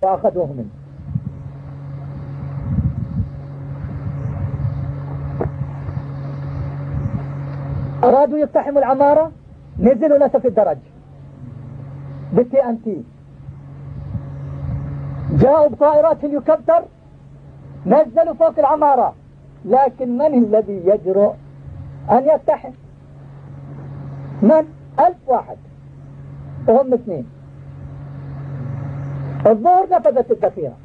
وأخذوه منه. أرادوا يقتحموا العمارة، نزلوا نسف الدرج بالTNT، جاءوا بطائرات هليكوبتر نزلوا فوق العمارة، لكن من الذي يجرؤ أن يقتحم؟ من؟ 1000 واحد وهم 2. الظهر نفذت الذخيرة،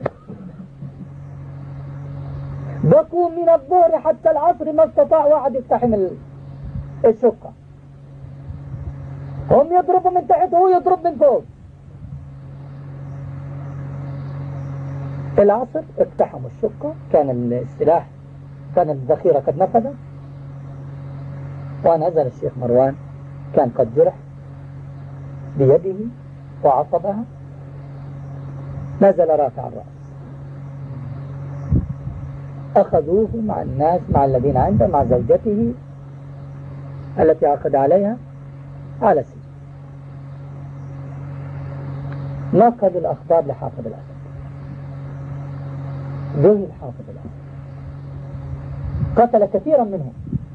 بقوا من الظهر حتى العصر ما استطاع واحد يقتحم الشقة. هم يضربوا من تحت وهو يضرب من فوق. العصر اقتحموا الشقة، كان السلاح، كان الذخيرة قد نفذت، ونزل الشيخ مروان كان قد جرح بيده وعصبها، نزل رافع الرأس. أخذوه مع الناس، مع الذين عنده، مع زوجته التي عقد عليها، على سجن. نقل الأخبار لحافظ الأسد، ذهل حافظ الأسد، قتل كثيرا منهم.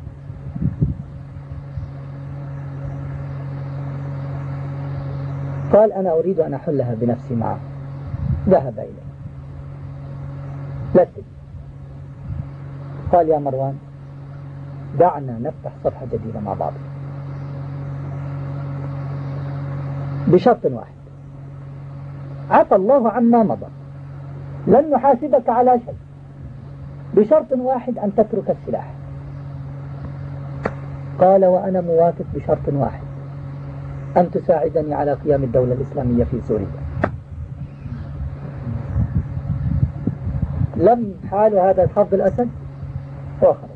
قال أنا أريد أن أحلها بنفسي معه. ذهب إليه لا تجي. قال يا مروان دعنا نفتح صفحة جديدة مع بعض بشرط واحد، عفى الله عما مضى، لن نحاسبك على شيء، بشرط واحد أن تترك السلاح. قال وأنا موافق بشرط واحد، أن تساعدني على قيام الدولة الإسلامية في سوريا. لم حال هذا حافظ الأسد وخرج.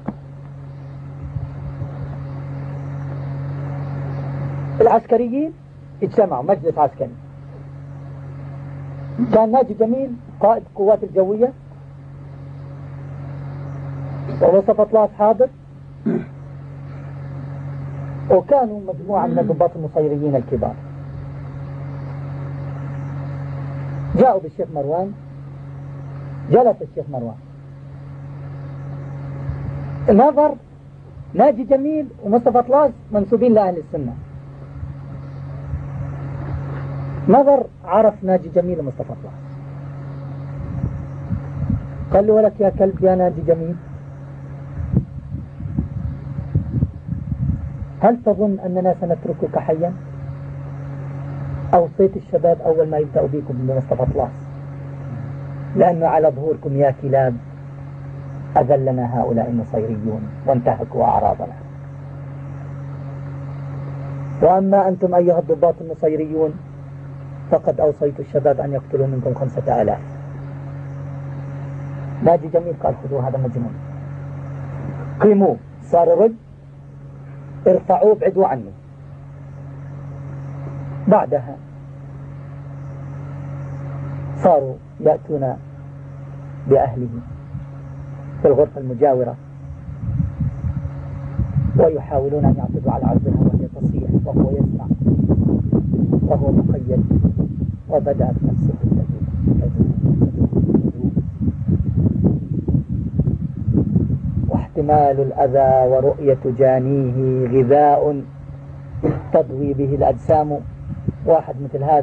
العسكريين اجتمعوا مجلس عسكري، كان ناجي جميل قائد القوات الجوية ومصطفى طلاس حاضر، وكانوا مجموعة من الضباط النصيريين الكبار. جاءوا بالشيخ مروان، جلس الشيخ مروان، نظر ناجي جميل ومصطفى طلاس منسوبين لأهل السنة، نظر عرف ناجي جميل ومصطفى طلاس، قال له ولك يا كلب يا ناجي جميل، هل تظن أننا سنتركك حيا؟ أوصيت الشباب أول ما يبدأوا بكم بمصطفى طلاس، لأنه على ظهوركم يا كلاب أذلنا هؤلاء النصيريون وانتهكوا أعراضنا، وأما أنتم أيها الضباط النصيريون فقد أوصيت الشباب أن يقتلوا منكم 5000. ناجي جميل قال خذوا هذا مجنون، قيموه، صار رد، ارفعوه، ابعدوا عنه. بعدها صاروا يأتون بأهله في الغرفة المجاورة ويحاولون أن يعتدوا على عرضها وهي تصيح وهو يسمع وهو مقيد، وبدأت نفسه واحتمال الأذى ورؤية جانيه غذاء تضوي به الأجسام. واحد مثل هذا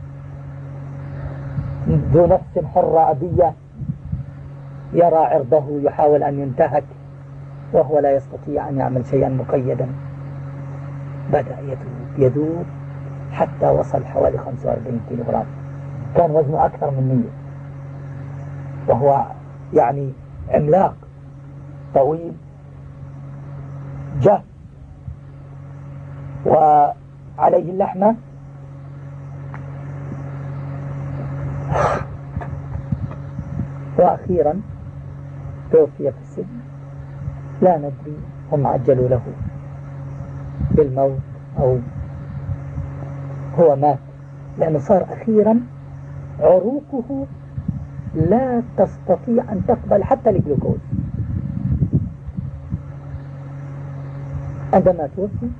ذو نفس حرة أبية يرى عرضه يحاول أن ينتهك وهو لا يستطيع أن يعمل شيئا مقيدا، بدأ يذوب حتى وصل حوالي 45 كيلوغرام، كان وزنه أكثر من 100، وهو يعني عملاق طويل جه وعليه اللحمة. وأخيرا توفي في السجن، لا ندري هم عجلوا له بالموت أو هو مات، لأنه صار أخيرا عروقه لا تستطيع أن تقبل حتى الجلوكوز. عندما توفي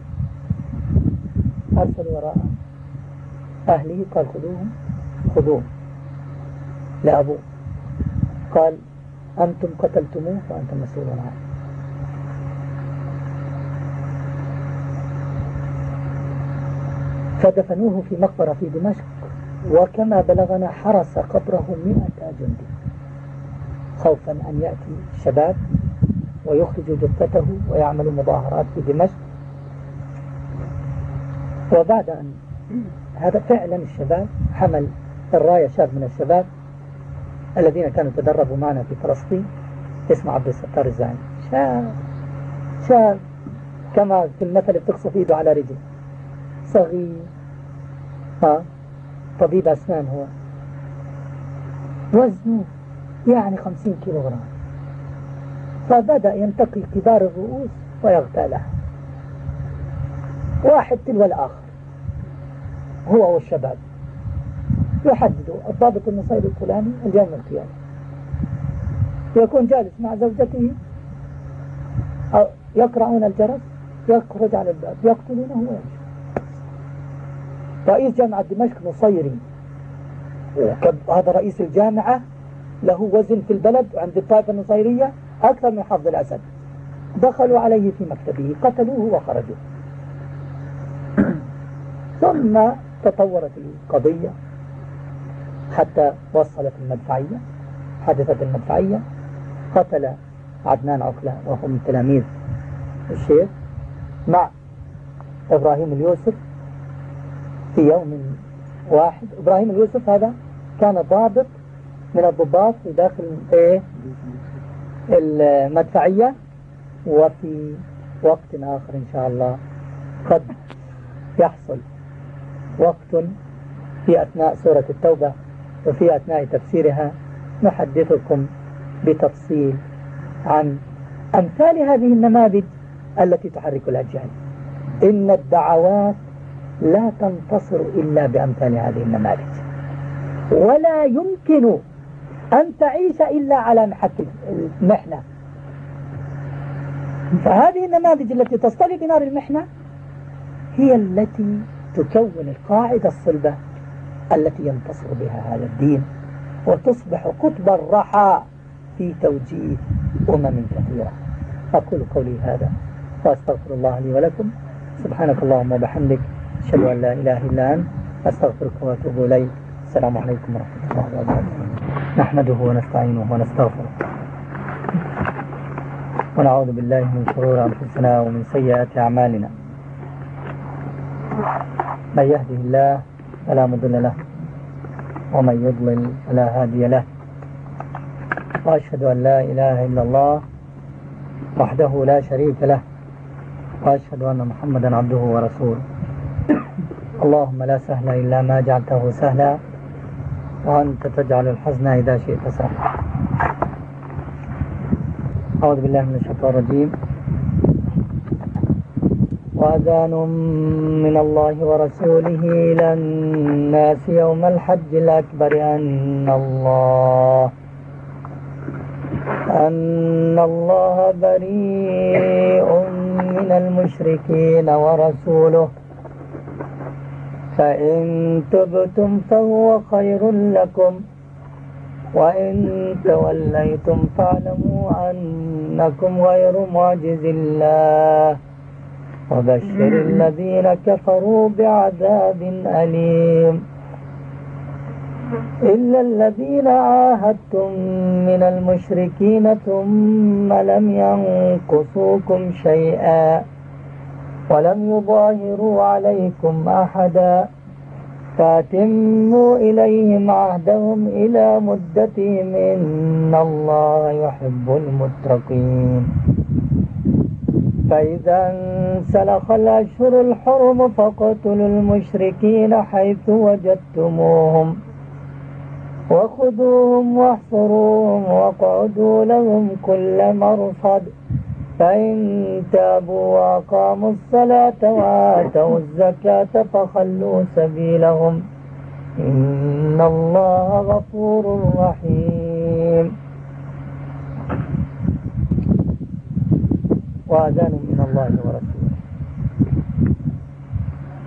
أرسل وراء أهله قال خذوهم، لأبوه، قال أنتم قتلتموه وأنتم مسؤولون عنه. فدفنوه في مقبرة في دمشق، وكما بلغنا حرس قبره 100 جندي خوفا أن يأتي الشباب ويخرجوا جثته ويعملوا مظاهرات في دمشق. وبعد أن هذا فعلا الشباب حمل الراية شاب من الشباب الذين كانوا تدربوا معنا في فلسطين اسمه عبد الستار الزعيم، شاب كما في المثل بتقصف ايده على رجله، صغير، طبيب أسنان هو، وزنه يعني 50 كيلوغرام. فبدأ ينتقي كبار الرؤوس ويغتالها واحد تلو الآخر، هو والشباب يحددوا الضابط النصيري الفلاني اليوم القيامة، يكون جالس مع زوجته أو يقرعون الجرس، يخرج على الباب يقتلونه ويمشي. رئيس جامعة دمشق نصيري، هذا رئيس الجامعة له وزن في البلد عند الطائفة النصيرية أكثر من حافظ الأسد. دخلوا عليه في مكتبه قتلوه وخرجوا. ثم تطورت القضية حتى وصلت المدفعية، حدثت المدفعية، قتل عدنان عقلة وهو من تلاميذ الشيخ مع إبراهيم اليوسف في يوم واحد. إبراهيم اليوسف هذا كان ضابط من الضباط في داخل المدفعية. وفي وقت آخر إن شاء الله قد يحصل وقت في أثناء سورة التوبة وفي أثناء تفسيرها نحدثكم بتفصيل عن أمثال هذه النماذج التي تحرك الأجيال. إن الدعوات لا تنتصر إلا بأمثال هذه النماذج، ولا يمكن أن تعيش إلا على محك المحنة. فهذه النماذج التي تصطلي بنار المحنة هي التي تكون القاعدة الصلبة التي ينتصر بها هذا الدين وتصبح قطب الرحى في توجيه كثيرة. أقول قولي هذا وأستغفر الله لي ولكم. سبحانك اللهم وبحمدك، أشهد أن لا إله إلا أنت، أستغفرك وأتوب إليك. السلام عليكم ورحمة الله وبركاته. نحمده ونستعينه ونستغفره ونعوذ بالله من شرور أنفسنا ومن سيئات أعمالنا. من يهده الله فلا مضل له ومن يضلل فلا هادي له، وأشهد أن لا إله إلا الله وحده لا شريك له، وأشهد أن محمدا عبده ورسوله. اللهم لا سهل إلا ما جعلته سهلا، وأنت تجعل الحزن إذا شئت سهلا. أعوذ بالله من الشيطان الرجيم. وأذان من الله ورسوله إلى الناس يوم الحج الأكبر أن الله بريء من المشركين ورسوله، فإن تبتم فهو خير لكم، وإن توليتم فاعلموا أنكم غير معجز الله، وبشر الذين كفروا بعذاب أليم. إلا الذين عاهدتم من المشركين ثم لم ينقصوكم شيئا ولم يظاهروا عليكم أحدا، فأتموا إليهم عهدهم إلى مدتهم إن الله يحب المتقين. فإذا انسلخ الأشهر الحرم فاقتلوا المشركين حيث وجدتموهم وخذوهم واحصروهم واقعدوا لهم كل مرصد، فإن تابوا وأقاموا الصلاة وآتوا الزكاة فخلوا سبيلهم إن الله غفور رحيم. وأذان من الله ورسوله.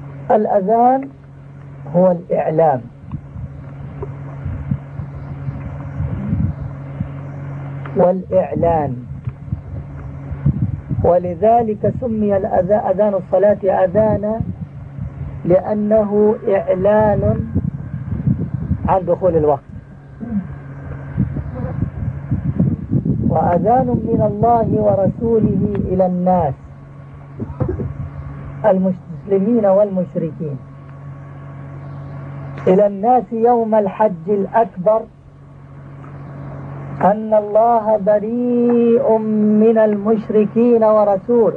الأذان هو الإعلام والإعلان. ولذلك سمي أذان الصلاة أذانا لأنه إعلان عن دخول الوقت. وأذان من الله ورسوله إلى الناس المسلمين والمشركين، إلى الناس يوم الحج الأكبر أن الله بريء من المشركين ورسوله.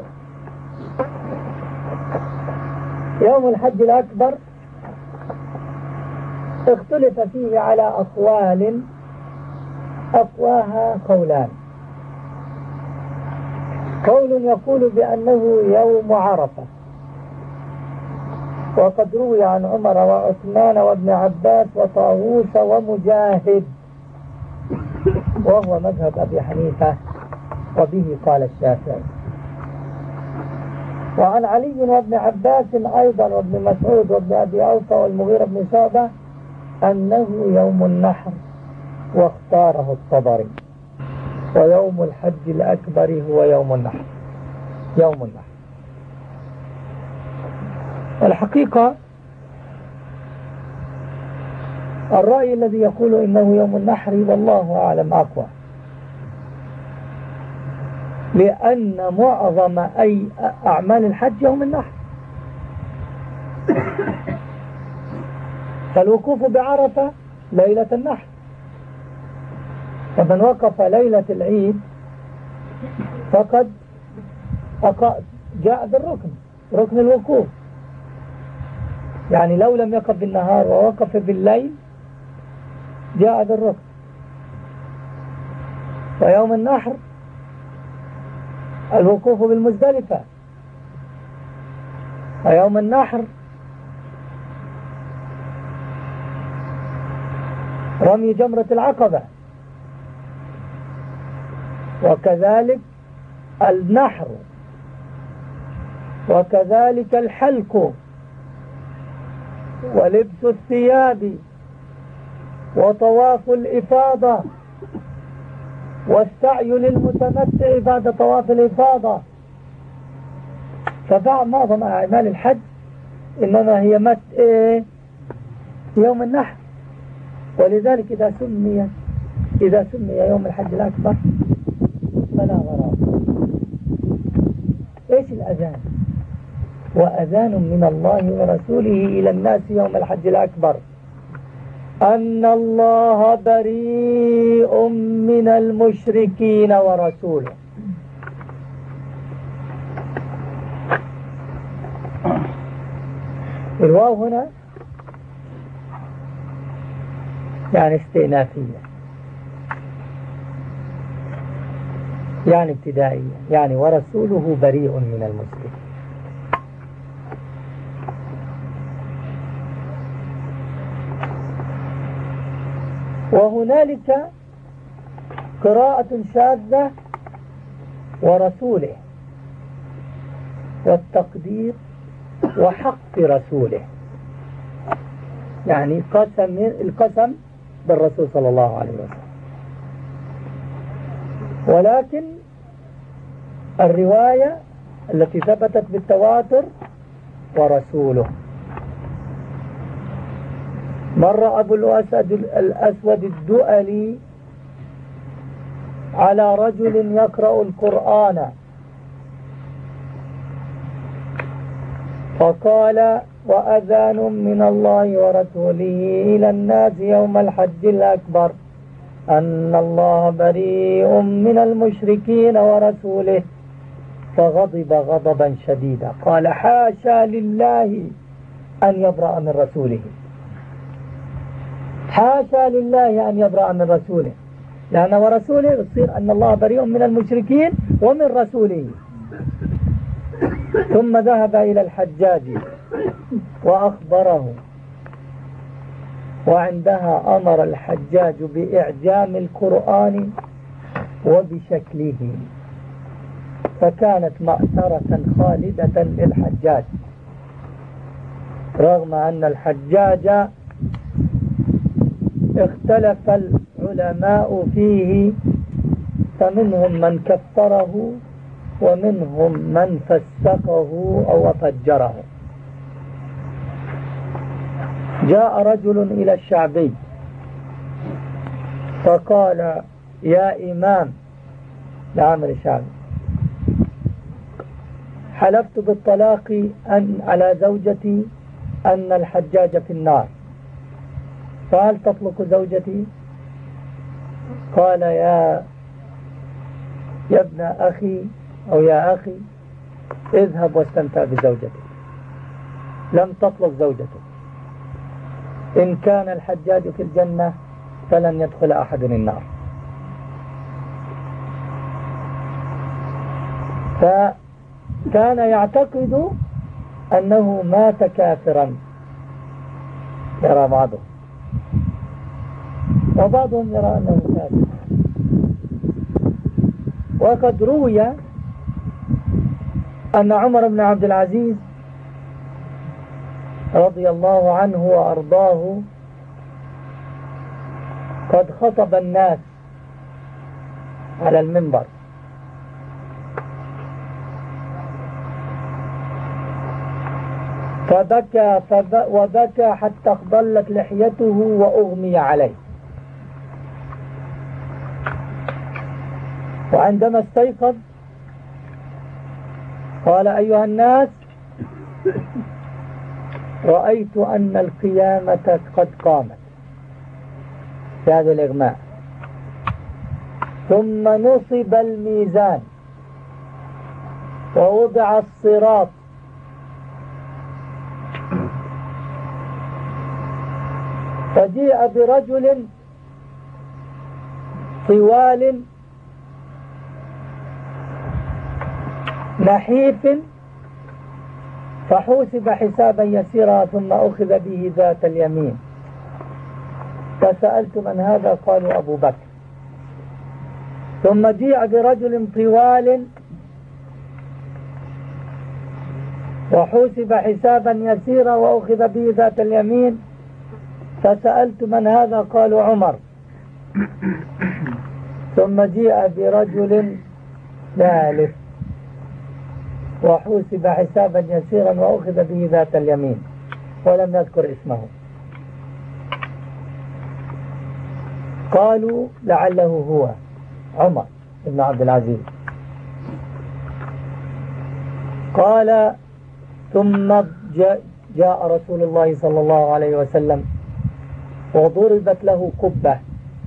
يوم الحج الأكبر اختلف فيه على أقوال أقواها قولان. قول يقول بأنه يوم عرفة، وقد روي عن عمر وعثمان وابن عباس وطاووس ومجاهد، وهو مذهب أبي حنيفة، وبه قال الشافعي. وعن علي وابن عباس أيضا وابن مسعود وابن أبي أوفى والمغيرة بن شعبة أنه يوم النحر، واختاره الطبري. ويوم الحج الأكبر هو يوم النحر. يوم النحر الحقيقة الرأي الذي يقول إنه يوم النحر والله أعلم أقوى، لأن معظم أي أعمال الحج يوم النحر. فالوقوف بعرفة ليلة النحر، فمن وقف ليلة العيد فقد جاء بالركن، ركن الوقوف. يعني لو لم يقف بالنهار ووقف بالليل جاء بالركن. ويوم النحر الوقوف بالمزدلفة، ويوم النحر رمي جمرة العقبة، وكذلك النحر، وكذلك الحلق ولبس الثياب وطواف الإفاضة والسعي للمتمتع بعد طواف الإفاضة. فمعظم أعمال الحج إنما هي يوم النحر. ولذلك إذا سمي يوم الحج الأكبر فلا غرابة. إيش الأذان؟ وأذان من الله ورسوله إلى الناس يوم الحج الأكبر أن الله بريء من المشركين ورسوله. الواو هنا يعني استئنافية، يعني ابتدائية، يعني ورسوله بريء من المشركين. وهنالك قراءة شاذة ورسوله، والتقدير وحق رسوله، يعني القسم بالرسول صلى الله عليه وسلم. ولكن الرواية التي ثبتت بالتواتر ورسوله. مر أبو الأسود الدؤلي على رجل يقرأ القرآن فقال: وأذان من الله ورسوله إلى الناس يوم الحج الأكبر أن الله بريء من المشركين ورسوله. فغضب غضبا شديدا، قال: حاشا لله أن يبرأ من رسوله، حاشا لله أن يبرأ من رسوله، لأن ورسوله يصير أن الله بريء من المشركين ومن رسوله. ثم ذهب إلى الحجاج وأخبره، وعندها أمر الحجاج بإعجام القرآن وبشكله، فكانت مأثرة خالدة للحجاج، رغم أن الحجاج اختلف العلماء فيه فمنهم من كفره ومنهم من فسقه أو فجره. جاء رجل إلى الشعبي فقال: يا إمام لعامر الشعبي، حلفت بالطلاق على زوجتي أن الحجاج في النار، فهل تطلق زوجتي؟ قال: يا ابن أخي أو يا أخي، اذهب واستمتع بزوجتك، لم تطلق زوجتك، إن كان الحجاج في الجنة فلن يدخل أحد النار. فكان يعتقد أنه مات كافرا، يرى بعضهم، وبعضهم يرى أنه كافر. وقد روي أن عمر بن عبد العزيز رضي الله عنه وأرضاه قد خطب الناس على المنبر، فبكى وبكى حتى اخضلت لحيته وأغمي عليه. وعندما استيقظ قال: أيها الناس، رأيت أن القيامة قد قامت في هذا الإغماء، ثم نصب الميزان ووضع الصراط، فجيء برجل طوال نحيف فحوسب حسابا يسيرا ثم أخذ به ذات اليمين، فسألت: من هذا؟ قالوا: أبو بكر. ثم جيء برجل طوال وحوسب حسابا يسيرا وأخذ به ذات اليمين، فسألت: من هذا؟ قالوا: عمر. ثم جيء برجل ثالث وحوسب حسابا يسيرا وأخذ به ذات اليمين، ولم يذكر اسمه. قالوا: لعله هو عمر بن عبد العزيز. قال: ثم جاء رسول الله صلى الله عليه وسلم وضربت له قبة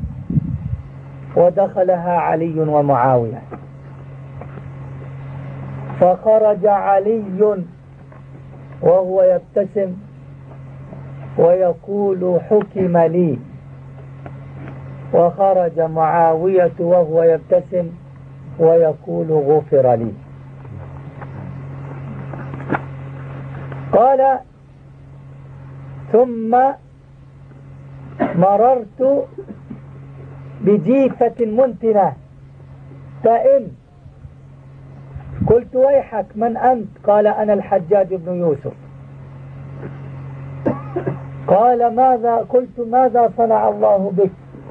ودخلها علي ومعاوية، فخرج علي وهو يبتسم ويقول: حكم لي، وخرج معاوية وهو يبتسم ويقول: غفر لي. قال: ثم مررت بجيفة منتنة فإن قلت: ويحك، من أنت؟ قال: أنا الحجاج بن يوسف. قال: ماذا؟ قلت: ماذا صنع الله بك؟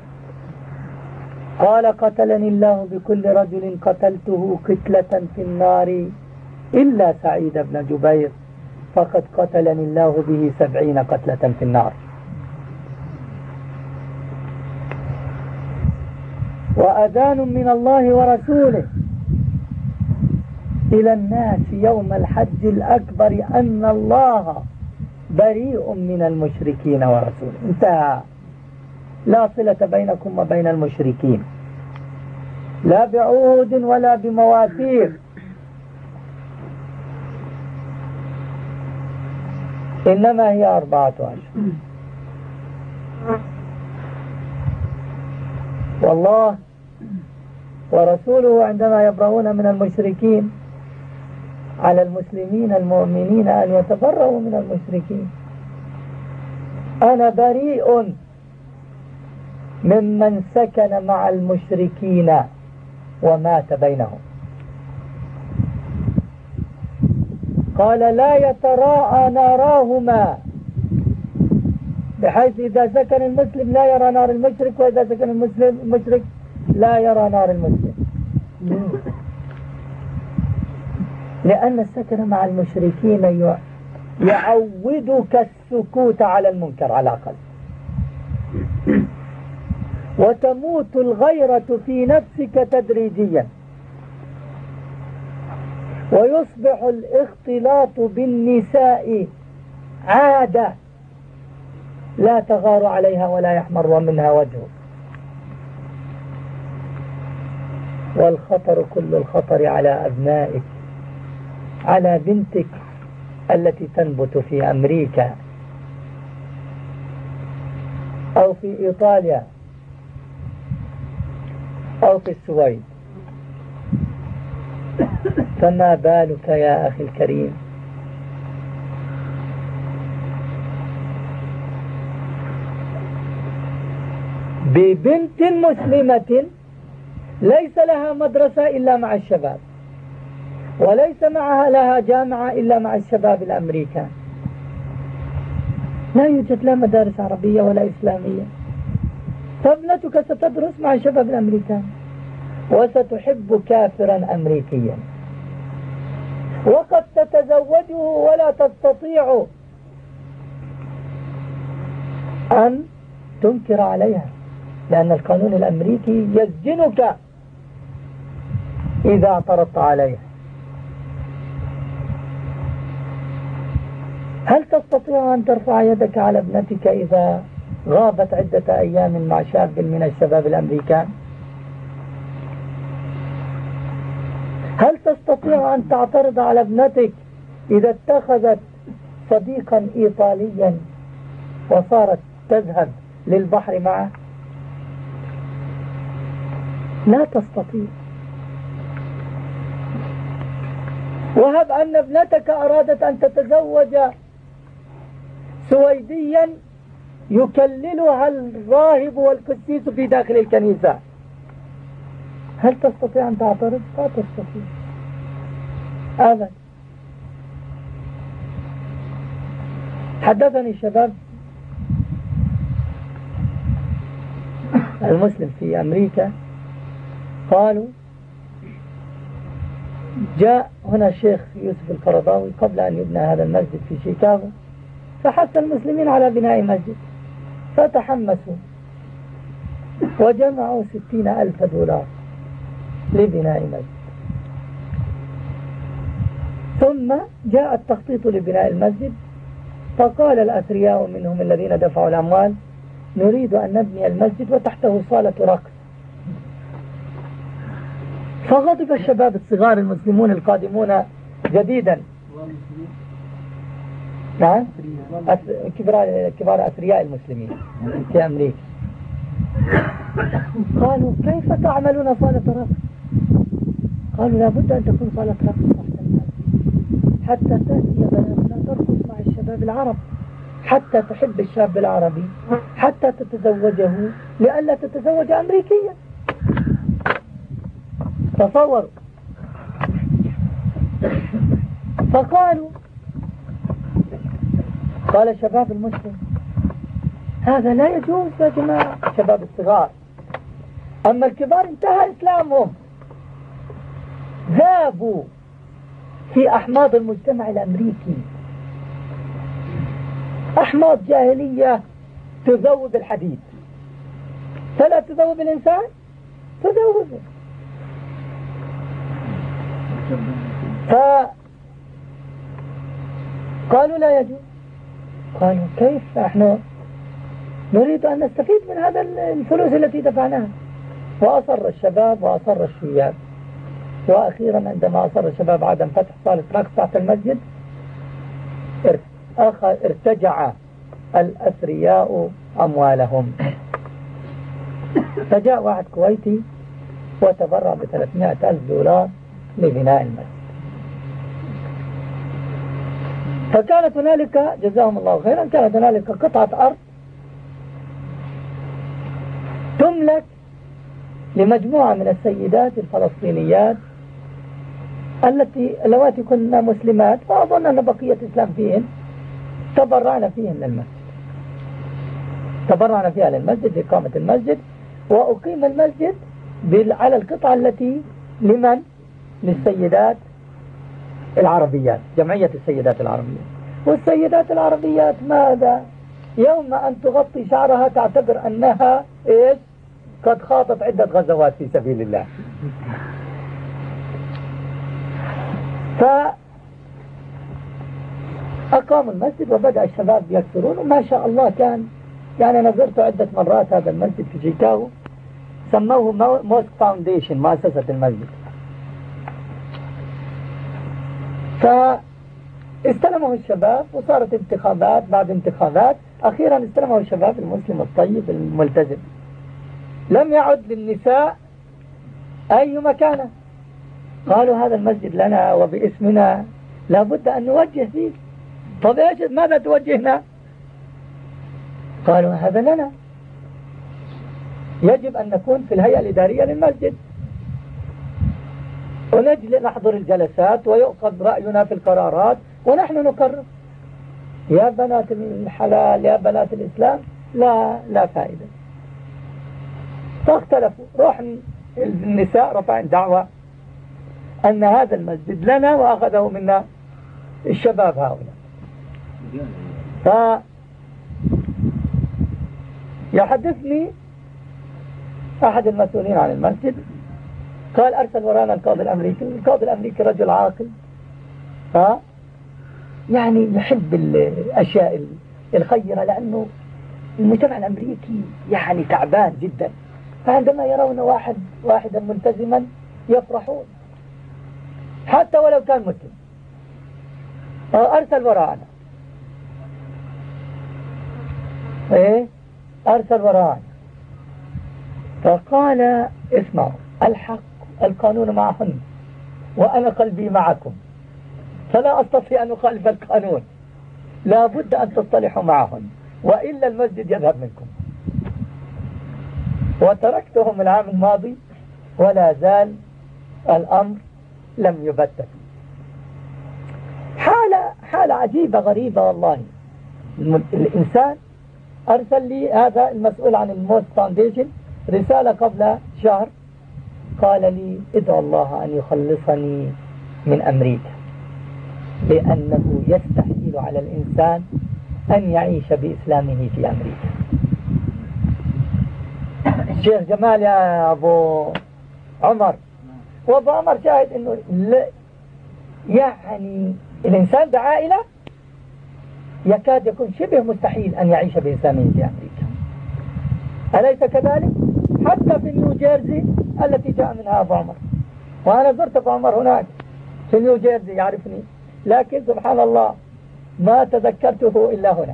قال: قتلني الله بكل رجل قتلته قتلة في النار إلا سعيد بن جبير، فقد قتلني الله به 70 قتلة في النار. وأذان من الله ورسوله إلى الناس يوم الحج الأكبر أن الله بريء من المشركين ورسوله. انتهى، لا صلة بينكم وبين المشركين، لا بعهود ولا بمواثيق، إنما هي 4 أشهر. والله ورسوله عندما يبرؤون من المشركين على المسلمين المؤمنين أن يتبرؤوا من المشركين. أنا بريء ممن سكن مع المشركين ومات بينهم. قال: لا يتراءى ناراهما، بحيث إذا سكن المسلم لا يرى نار المشرك، وإذا سكن المشرك لا يرى نار المسلم. لأن السكن مع المشركين يعودك السكوت على المنكر على الأقل، وتموت الغيرة في نفسك تدريجيا، ويصبح الاختلاط بالنساء عادة لا تغار عليها ولا يحمر منها وجهك. والخطر كل الخطر على أبنائك، على بنتك التي تنبت في أمريكا أو في إيطاليا أو في السويد، فما بالك يا أخي الكريم ببنت مسلمة ليس لها مدرسة إلا مع الشباب، وليس معها لها جامعة إلا مع الشباب الأمريكان، لا يوجد لا مدارس عربية ولا إسلامية، فابنتك ستدرس مع الشباب الأمريكان وستحب كافرا أمريكيا، وقد تتزوجه ولا تستطيع أن تنكر عليها، لأن القانون الأمريكي يسجنك إذا اعترضت عليها. هل تستطيع أن ترفع يدك على ابنتك إذا غابت عدة أيام مع شاب من الشباب الأمريكان؟ هل تستطيع أن تعترض على ابنتك إذا اتخذت صديقا إيطاليا وصارت تذهب للبحر معه؟ لا تستطيع. وهب أن ابنتك أرادت أن تتزوج سويديا يكللها الراهب والقسيس في داخل الكنيسة، هل تستطيع أن تعترض؟ لا تستطيع أبدا. حدثني الشباب المسلم في أمريكا قالوا جاء هنا الشيخ يوسف القرضاوي قبل أن يبنى هذا المسجد في شيكاغو، فحث المسلمين على بناء مسجد، فتحمسوا وجمعوا 60,000 دولار لبناء مسجد. ثم جاء التخطيط لبناء المسجد، فقال الأثرياء منهم الذين دفعوا الأموال نريد أن نبني المسجد وتحته صالة رقص. فغضب الشباب الصغار المسلمون القادمون جديدا، نعم، كبار أثرياء المسلمين في أمريكا، قالوا كيف تعملون صالة رقص؟ قالوا لابد أن تكون صالة رقص تحت المسجد حتى تأتي بناتنا ترقص مع الشباب العرب، حتى تحب الشاب العربي، حتى تتزوجه لئلا تتزوج أمريكيا. تصوروا. فقالوا قال الشباب المسلم هذا لا يجوز يا جماعة، الشباب الصغار. أما الكبار انتهى إسلامهم، ذابوا في أحماض المجتمع الأمريكي، أحماض جاهلية تذوب الحديد، فلا تذوب الإنسان تذوبه. فقالوا لا يجوز. قالوا كيف؟ احنا نريد أن نستفيد من هذا الفلوس التي دفعناها. وأصر الشباب وأصر الشياب، وأخيرا عندما أصر الشباب عدم فتح صالة رقص تحت المسجد ارتجع الأثرياء أموالهم، فجاء واحد كويتي وتبرع ب300,000 دولار لبناء المسجد. فكانت هنالك جزاهم الله خيرا، كانت هنالك قطعة أرض تملك لمجموعة من السيدات الفلسطينيات اللواتي كنا مسلمات، وأظن أن بقية الإسلام فيهن، تبرعنا فيهن للمسجد، تبرعنا فيها للمسجد لإقامة المسجد، وأقيم المسجد على القطعة التي لمن؟ للسيدات العربيات، جمعية السيدات العربيات. والسيدات العربيات ماذا؟ يوم أن تغطي شعرها تعتبر أنها إيش؟ قد خاضت عدة غزوات في سبيل الله. فأقاموا المسجد وبدأ الشباب يكثرون، وما شاء الله كان يعني أنا زرت عدة مرات هذا المسجد في شيكاغو، سموه موسك فاونديشن، مؤسسة المسجد. فاستلمه الشباب وصارت انتخابات بعد انتخابات، أخيرا استلمه الشباب المسلم الطيب الملتزم. لم يعد للنساء أي مكانة. قالوا هذا المسجد لنا وباسمنا، لابد أن نوجه فيه. طب إيش ماذا توجهنا؟ قالوا هذا لنا، يجب أن نكون في الهيئة الإدارية للمسجد ونحضر الجلسات ويؤخذ رأينا في القرارات ونحن نقرر. يا بنات الحلال يا بنات الإسلام، لا فائدة. فاختلفوا، روح النساء رفع دعوة أن هذا المسجد لنا وأخذه منا الشباب هؤلاء. يحدثني أحد المسؤولين عن المسجد قال أرسل ورانا القاضي الأمريكي رجل عاقل، يعني يحب الأشياء الخيرة، لأنه المجتمع الأمريكي يعني تعبان جدا، فعندما يرون واحدا ملتزما يفرحون حتى ولو كان مسلم. أرسل ورانا أرسل ورانا فقال اسمعوا، الحق القانون معهن وأنا قلبي معكم، فلا أستطيع أن أخالف القانون، لا بد أن تصطلحوا معهن وإلا المسجد يذهب منكم. وتركتهم العام الماضي ولا زال الأمر لم يبتت. حالة عجيبة غريبة والله. الإنسان أرسل لي هذا المسؤول عن الموست فاونديشن رسالة قبل شهر، قال لي ادعو الله أن يخلصني من أمريكا، لأنه يستحيل على الإنسان أن يعيش بإسلامه في أمريكا. الشيخ جمال يا أبو عمر، وأبو عمر شاهد أنه يعني الإنسان بعائلة يكاد يكون شبه مستحيل أن يعيش بإسلامه في أمريكا، أليس كذلك؟ حتى في نيوجيرسي التي جاء منها أبو عمر، وأنا زرت أبو عمر هناك في نيوجيرسي يعرفني، لكن سبحان الله ما تذكرته إلا هنا.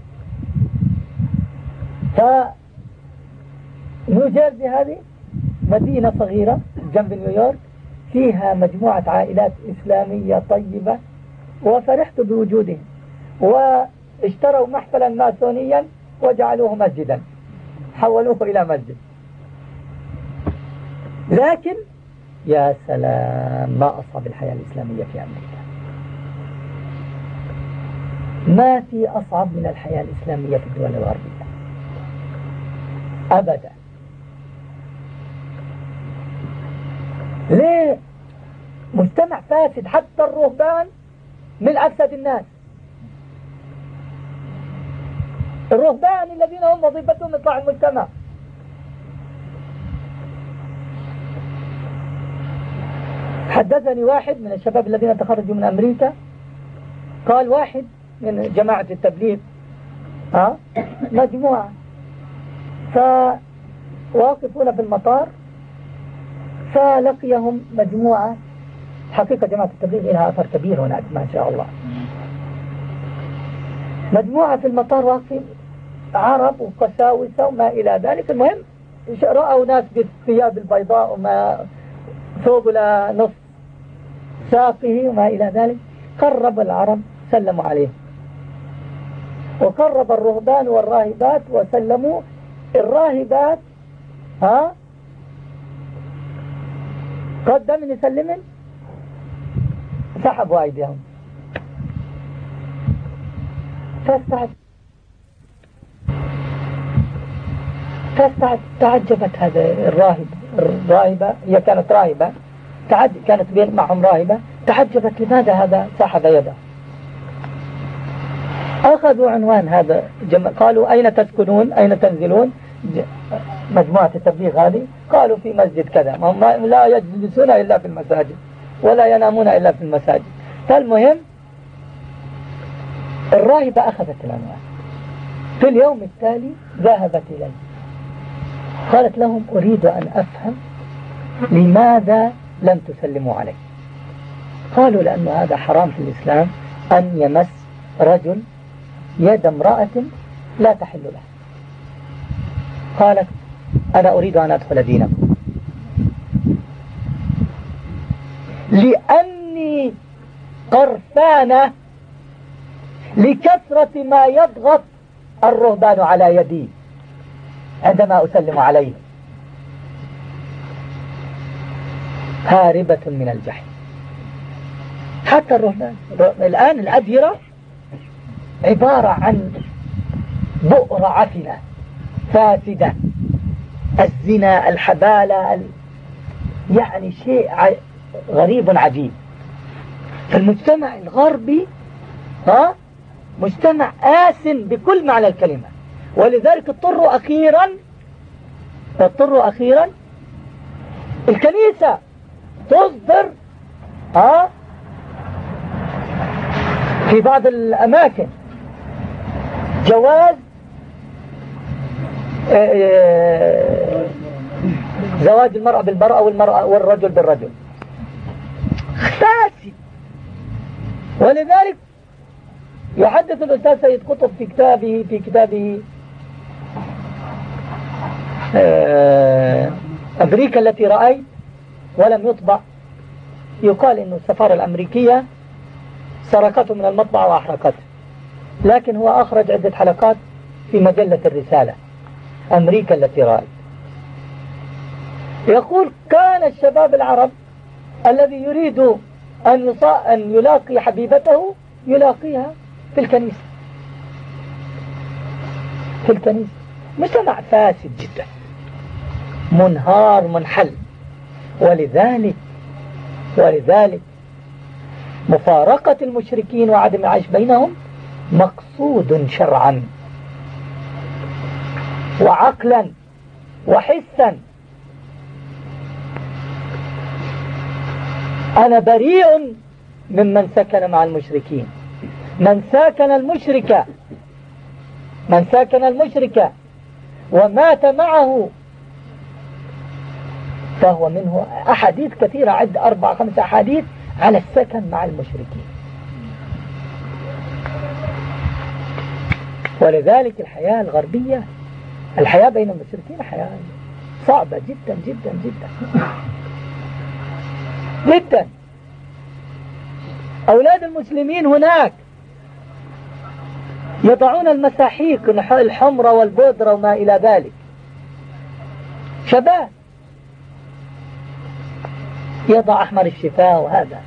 فنيوجيرسي هذه مدينة صغيرة جنب نيويورك، فيها مجموعة عائلات إسلامية طيبة، وفرحت بوجودهم، واشتروا محفلا ماسونيا وجعلوه مسجدا، حولوه إلى مسجد. لكن يا سلام ما أصعب الحياة الإسلامية في أمريكا، ما في أصعب من الحياة الإسلامية في الدول الغربية أبدا. ليه؟ مجتمع فاسد، حتى الرهبان من أفسد الناس. الرهبان الذين هم وظيفتهم إصلاح المجتمع. حدثني واحد من الشباب الذين تخرجوا من أمريكا، قال واحد من جماعة التبليغ مجموعة فواقفون في المطار، فلقيهم مجموعة، حقيقة جماعة التبليغ لها أثر كبير هناك ما شاء الله، مجموعة في المطار واقفين عرب وقساوسة وما إلى ذلك. المهم رأوا ناس بالثياب البيضاء وما ثوب إلى نصف ساقه وما إلى ذلك، قرب العرب سلموا عليه، وقرب الرهبان والراهبات وسلموا. الراهبات قدم يسلمن، سحبوا أيديهم، تعجبت هذا الراهبة، هي كانت راهبة، كانت معهم راهبة تعجبت لماذا هذا سحب يده. أخذوا عنوان هذا قالوا أين تسكنون أين تنزلون مجموعة التبليغ هذه. قالوا في مسجد كذا. هم لا يجلسون إلا في المساجد ولا ينامون إلا في المساجد. فالمهم الراهبة أخذت العنوان. في اليوم التالي ذهبت إليه قالت لهم أريد أن أفهم لماذا لم تسلموا عليه. قالوا لأن هذا حرام في الإسلام أن يمس رجل يد امرأة لا تحل له. قالت أنا أريد أن أدخل دينكم لأني قرفانة لكثرة ما يضغط الرهبان على يدي عندما أسلم عليه. هاربة من الجحيم. حتى الرهبان الآن الأديرة عبارة عن بؤرة عفنة فاسدة، الزنا، الحبالة، يعني شيء غريب عجيب. في المجتمع الغربي مجتمع آسن بكل معنى الكلمة. ولذلك اضطروا أخيرا الكنيسة تصدر في بعض الأماكن جواز زواج المرأة بالمرأة والرجل بالرجل. فاسد. ولذلك يحدث الأستاذ سيد قطب في كتابه أمريكا التي رأيت ولم يطبع. يقال إنه السفارة الأمريكية سرقته من المطبعة وأحرقته، لكن هو أخرج عدة حلقات في مجلة الرسالة أمريكا التي رأيت. يقول كان الشباب العرب الذي يريد أن يلاقي حبيبته يلاقيها في الكنيسة. مجتمع فاسد جدا، منهار منحل. ولذلك مفارقة المشركين وعدم العيش بينهم مقصود شرعا وعقلا وحسا. أنا بريء ممن سكن مع المشركين. من ساكن المشرك ومات معه فهو منه. أحاديث كثيرة، عد 4-5 أحاديث على السكن مع المشركين. ولذلك الحياة الغربية، الحياة بين المشركين حياة صعبة جدا جدا جدا جدا. أولاد المسلمين هناك يضعون المساحيق الحمرة والبودرة وما إلى ذلك. شباب يضع أحمر الشفاه وهذا.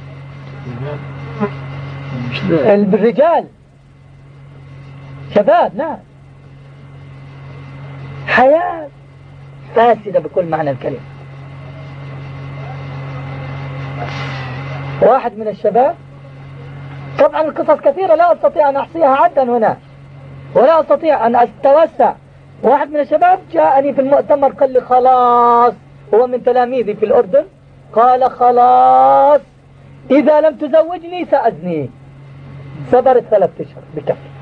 الرجال شباب. نعم، حياة فاسدة بكل معنى الكلمة. واحد من الشباب، طبعا القصص كثيرة لا أستطيع أن أحصيها عدا هنا ولا أستطيع أن أتوسع. واحد من الشباب جاءني في المؤتمر قال لي خلاص، هو من تلاميذي في الأردن، قال خلاص إذا لم تزوجني سأزني. صبرت 3 أشهر بكفي.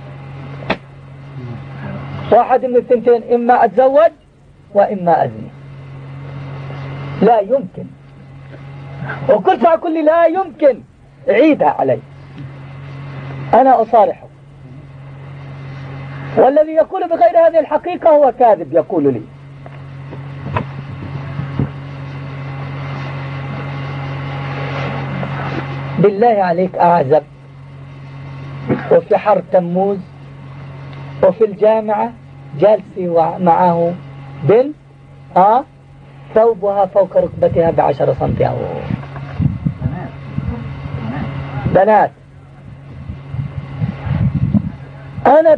واحد من الثنتين، إما أتزوج وإما أزني. لا يمكن. وكل ساعة كل لا يمكن، عيدها علي، أنا أصارحه. والذي يقول بغير هذه الحقيقة هو كاذب يقول لي. بالله عليك أعزب، وفي حرب تموز وفي الجامعة جالسي معه بنت ثوبها فوق ركبتها ب10 سنتي أو بنات. أنا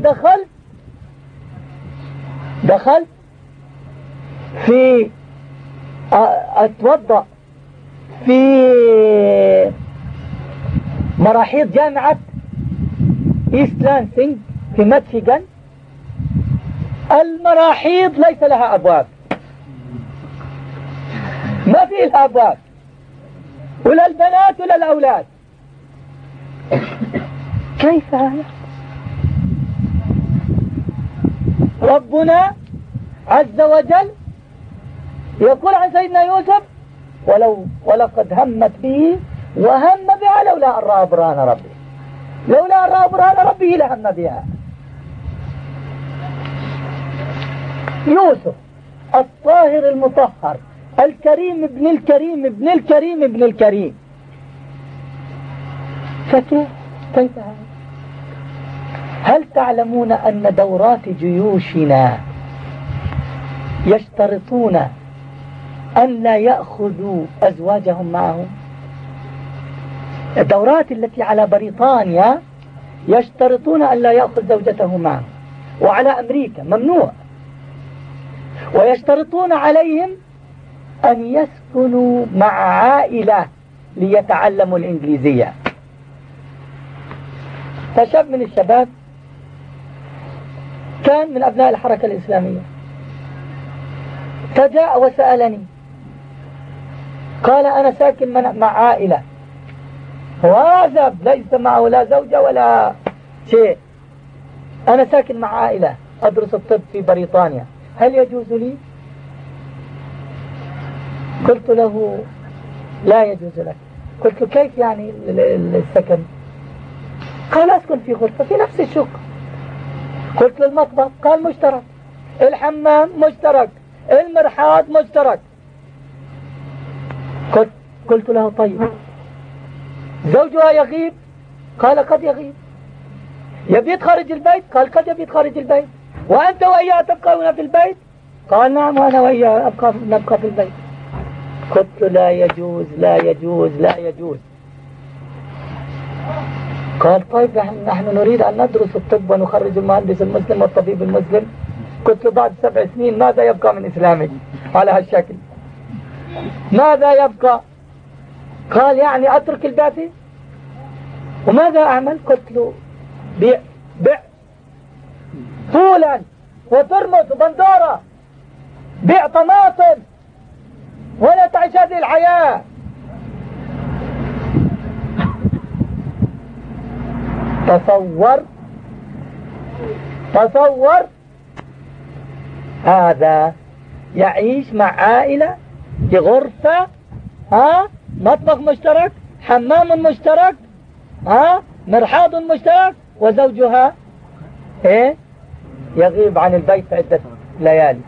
دخلت في أتوضأ في مراحيض جامعة إيست لانسينج في ميشيغان، المراحيض ليس لها أبواب، ما في لها أبواب، ولا البنات ولا الأولاد. كيف هذا؟ ربنا عز وجل يقول عن سيدنا يوسف: ولقد همت به وهم بها لولا أن رأى برهان ربه، لولا أن رأى برهان ربه لهم بها. يوسف الطاهر المطهر الكريم ابن الكريم ابن الكريم ابن الكريم، كيف هذا؟ هل تعلمون أن دورات جيوشنا يشترطون أن لا يأخذوا أزواجهم معهم؟ الدورات التي على بريطانيا يشترطون أن لا يأخذ زوجته معه، وعلى أمريكا ممنوع، ويشترطون عليهم أن يسكنوا مع عائلة ليتعلموا الإنجليزية. فشاب من الشباب كان من أبناء الحركة الإسلامية، فجاء وسألني، قال: أنا ساكن مع عائلة، وهذا ليس معه لا زوجة ولا شيء، أنا ساكن مع عائلة أدرس الطب في بريطانيا، هل يجوز لي؟ قلت له: لا يجوز لك. قلت له: كيف يعني السكن؟ قال: أسكن في غرفة في نفس الشقة. قلت له: المطبخ؟ قال: مشترك، الحمام مشترك، المرحاض مشترك. قلت له: طيب زوجها يغيب؟ قال: قد يغيب. يبيت خارج البيت؟ قال: قد يبيت خارج البيت. وأنت وإياه تبقون في البيت؟ قال: نعم، وأنا وإياه نبقى في البيت. قلت له: لا يجوز لا يجوز لا يجوز. قال: طيب نحن نريد أن ندرس الطب ونخرج المهندس المسلم والطبيب المسلم. قلت له: بعد 7 سنين ماذا يبقى من إسلامي على هالشكل؟ ماذا يبقى؟ قال: يعني أترك البيت؟ وماذا أعمل؟ قلت له: بيع فولا وترمس وبندورة، بيع طماطم، ولا تعيش هذه الحياة. تصور هذا يعيش مع عائلة في غرفة، مطبخ مشترك، حمام مشترك، مرحاض مشترك، وزوجها يغيب عن البيت عدة ليالي.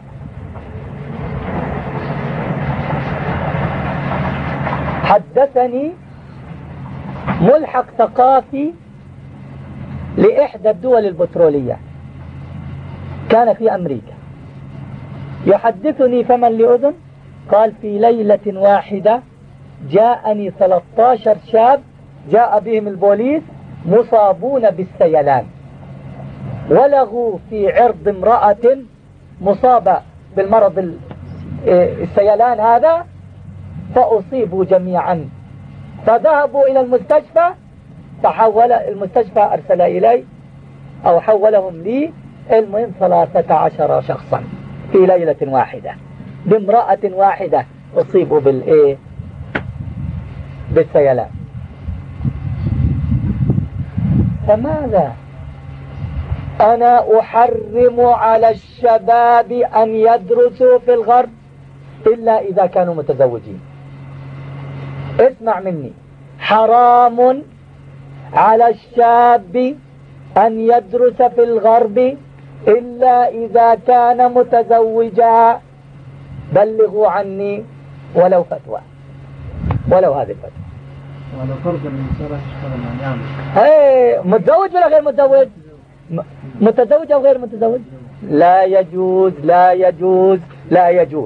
حدثني ملحق ثقافي لإحدى الدول البترولية كان في أمريكا، يحدثني فمن لأذن، قال: في ليلة واحدة جاءني 13 شاب جاء بهم البوليس مصابون بالسيلان، ولغوا في عرض امرأة مصابة بالمرض السيلان هذا، فأصيبوا جميعا، فذهبوا إلى المستشفى، فحول المستشفى أرسل إلي أو حولهم لي، المهم 13 شخصا في ليلة واحدة بامرأة واحدة أصيبوا بالسيلان. فماذا؟ أنا أحرم على الشباب أن يدرسوا في الغرب إلا إذا كانوا متزوجين. اسمع مني، حرام على الشاب أن يدرس في الغرب إلا إذا كان متزوجا. بلغوا عني ولو فتوى، ولو هذه الفتوى. ولو فرض الإنسان راح يشتغل يعني متزوج ولا غير متزوج؟ متزوج أو غير متزوج؟ لا يجوز لا يجوز لا يجوز.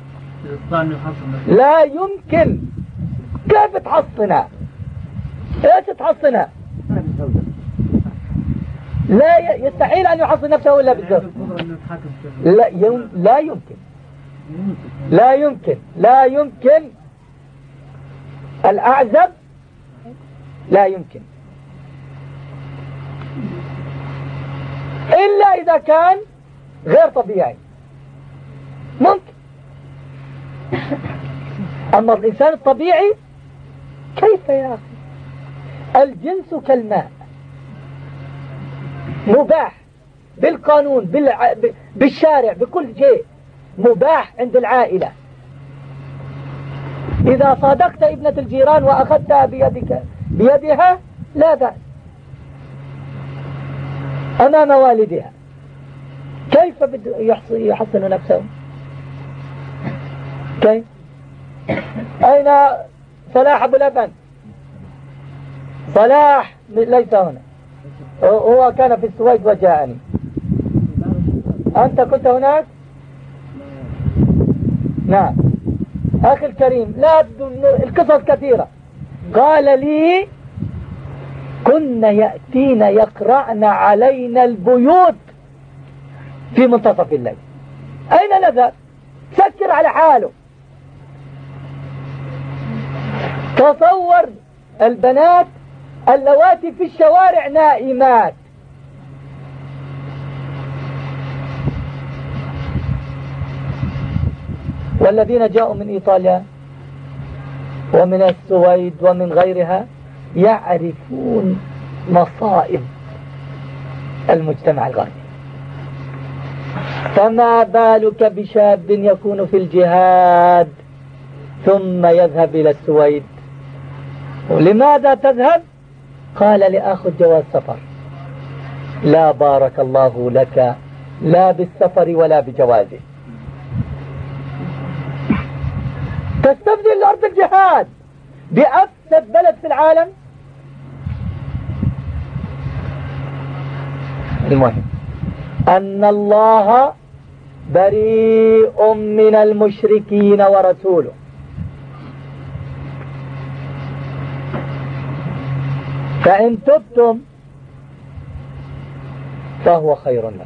لا يمكن. كيف تحصنها؟ ايش تحصنها؟ لا يستحيل أن يحصن نفسه إلا بالزوج. لا يمكن لا يمكن لا يمكن. الأعزب لا يمكن إلا إذا كان غير طبيعي ممكن. أما الإنسان الطبيعي كيف يا أخي؟ الجنس كالماء مباح بالقانون بالشارع بكل شيء مباح عند العائلة. إذا صادقت ابنة الجيران وأخذتها بيدها لا بأس أمام والدها. كيف يحصن نفسه؟ كيف؟ أين صلاح أبو لبن؟ صلاح ليس هنا، هو كان في السويد وجاءني. أنت كنت هناك؟ نعم. أخي الكريم، لا القصص كثيرة. قال لي كنا يأتينا يقرأن علينا البيوت في منتصف الليل. أين نذهب؟ سكر على حاله. تصور البنات اللواتي في الشوارع نائمات. والذين جاءوا من إيطاليا ومن السويد ومن غيرها يعرفون مصائب المجتمع الغربي. فما بالك بشاب يكون في الجهاد ثم يذهب إلى السويد؟ ولماذا تذهب؟ قال لآخذ جواز سفر. لا بارك الله لك لا بالسفر ولا بجوازه. تستبدل أرض الجهاد بأفسد بلد في العالم. المهم أن الله بريء من المشركين ورسوله. فإن تبتم فهو خير لكم،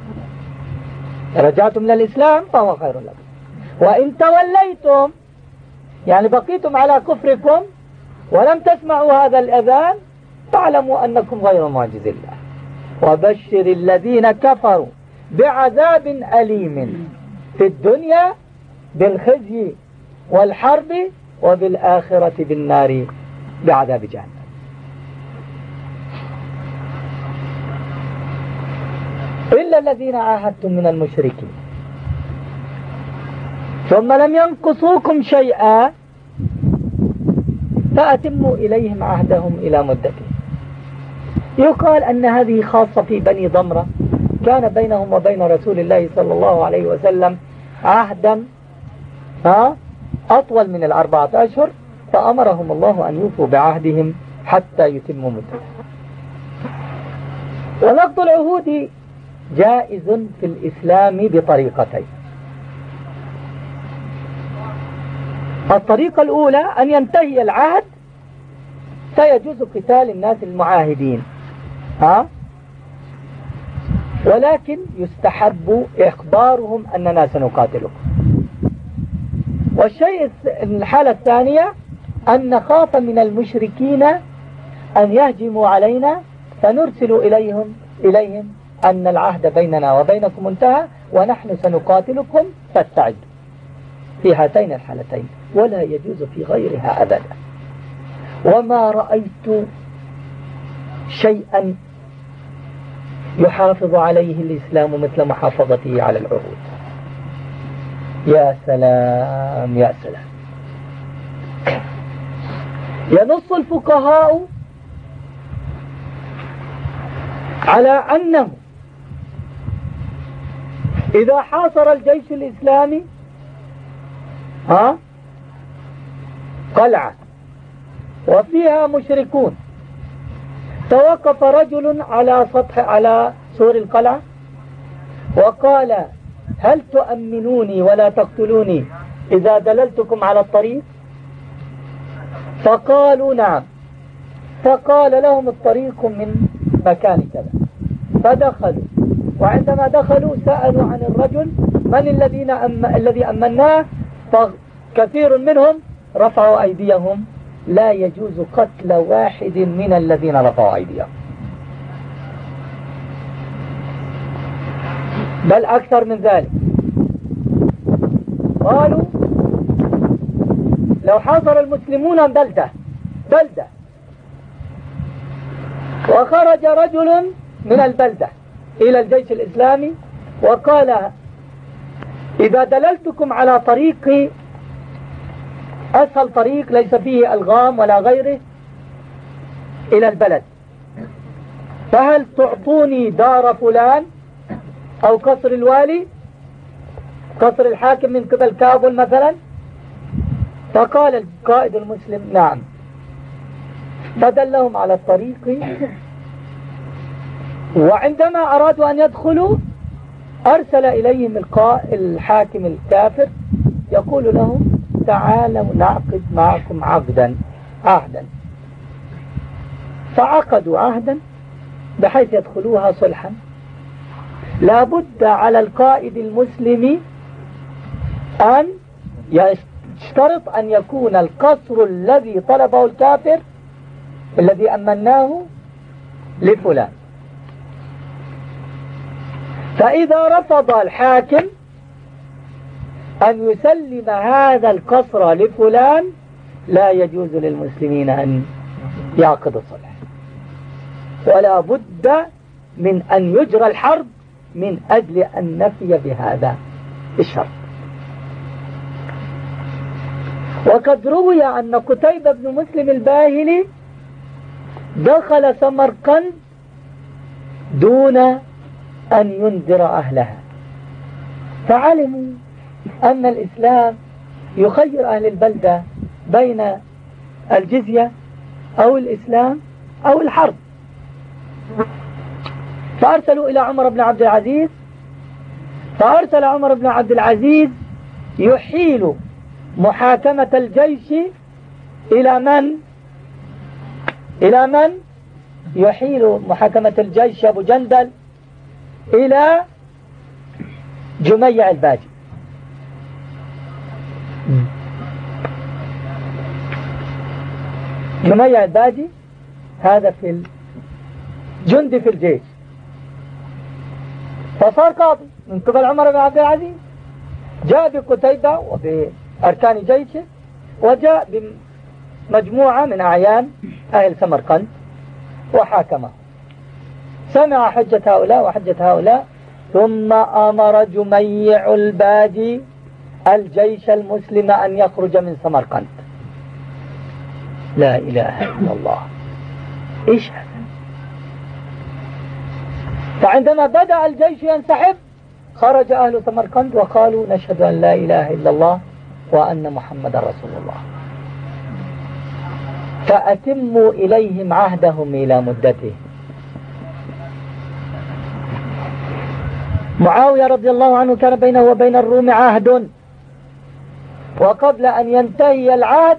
رجعتم من الإسلام فهو خير لكم، وإن توليتم يعني بقيتم على كفركم ولم تسمعوا هذا الأذان فاعلموا أنكم غير معجز الله. وبشر الذين كفروا بعذاب أليم في الدنيا بالخزي والحرب وبالآخرة بالنار بعذاب جهنم. إلا الذين عاهدتم من المشركين ثم لم ينقصوكم شيئا فأتموا إليهم عهدهم إلى مدتهم. يقال أن هذه خاصة في بني ضمرة، كان بينهم وبين رسول الله صلى الله عليه وسلم عهدا أطول من 4 أشهر، فأمرهم الله أن يوفوا بعهدهم حتى يتموا مدتهم. ونقض العهود جائز في الإسلام بطريقتين. الطريقة الأولى أن ينتهي العهد فيجوز قتال الناس المعاهدين، ولكن يستحب إخبارهم أننا سنقاتلكم. والشيء الحالة الثانية أن نخاف من المشركين أن يهجموا علينا فنرسل إليهم أن العهد بيننا وبينكم انتهى ونحن سنقاتلكم فاستعدوا. في هاتين الحالتين، ولا يجوز في غيرها أبدا. وما رأيت شيئا يحافظ عليه الإسلام مثل محافظته على العهود. يا سلام يا سلام. ينص الفقهاء على أنه إذا حاصر الجيش الإسلامي قلعة وفيها مشركون، توقف رجل على سور القلعة وقال: هل تؤمنوني ولا تقتلوني إذا دللتكم على الطريق؟ فقالوا نعم. فقال لهم: الطريق من مكان كذا. فدخلوا، وعندما دخلوا سألوا عن الرجل: من الذي أمناه؟ فكثير منهم رفعوا أيديهم لا يجوز قتل واحد من الذين رفعوا أيديهم، بل أكثر من ذلك. قالوا لو حاصر المسلمون بلدة وخرج رجل من البلدة إلى الجيش الإسلامي وقال إذا دللتكم على طريق أسهل طريق ليس فيه ألغام ولا غيره إلى البلد، فهل تعطوني دار فلان أو قصر الوالي، قصر الحاكم من قبل كابل مثلا؟ فقال القائد المسلم نعم، فدلهم على الطريق. وعندما أرادوا أن يدخلوا أرسل إليهم الحاكم الكافر يقول لهم تعالوا نعقد معكم عهدا. فعقدوا عهدا بحيث يدخلوها صلحا. لابد على القائد المسلم أن يشترط أن يكون القصر الذي طلبه الكافر الذي أمناه لفلان. فإذا رفض الحاكم أن يسلم هذا القصر لفلان لا يجوز للمسلمين أن يعقدوا الصلح، ولا بد من أن يجرى الحرب من أجل أن نفي بهذا الشرط. وقد روي أن قتيبة بن مسلم الباهلي دخل سمرقند دون أن ينذر أهلها، فعلموا أن الإسلام يخير أهل البلدة بين الجزية أو الإسلام أو الحرب، فأرسلوا إلى عمر بن عبد العزيز، فأرسل عمر بن عبد العزيز يحيل محاكمة الجيش إلى من يحيل محاكمة الجيش أبو جندل إلى جميع الباجي. جميع الباجي هذا في الجندي في الجيش، فصار قاضي من قبل عمر بن عبد العزيز، جاء بقتيبة وبأركان جيشه، وجاء بمجموعة من أعيان أهل سمرقند وحاكمه، سمع حجة هؤلاء وحجة هؤلاء، ثم أمر جميع الباجي الجيش المسلم أن يخرج من سمرقند. لا إله إلا الله، إيش هذا؟ فعندما بدأ الجيش ينسحب خرج أهل سمرقند وقالوا نشهد أن لا إله إلا الله وأن محمد رسول الله، فأتموا إليهم عهدهم إلى مدته. معاوية رضي الله عنه كان بينه وبين الروم عهد، وقبل أن ينتهي العهد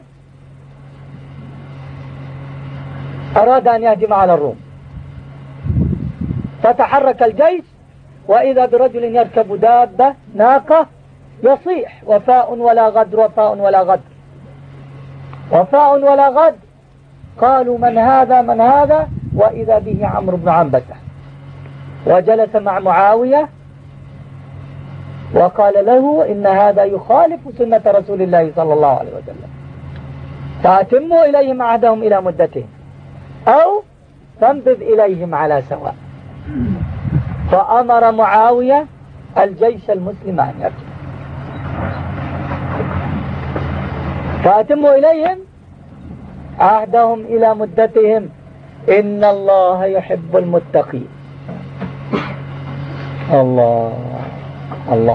أراد أن يهجم على الروم، فتحرك الجيش وإذا برجل يركب دابة ناقة يصيح وفاء ولا غدر، وفاء ولا غدر، وفاء ولا غدر. قالوا من هذا من هذا؟ وإذا به عمرو بن عنبسة، وجلس مع معاوية وقال له إن هذا يخالف سنة رسول الله صلى الله عليه وسلم، فأتموا إليهم عهدهم إلى مدتهم أو تنبذ إليهم على سواء. فأمر معاوية الجيش المسلم أن يرجع، فأتموا إليهم عهدهم إلى مدتهم، إن الله يحب المتقين. الله الله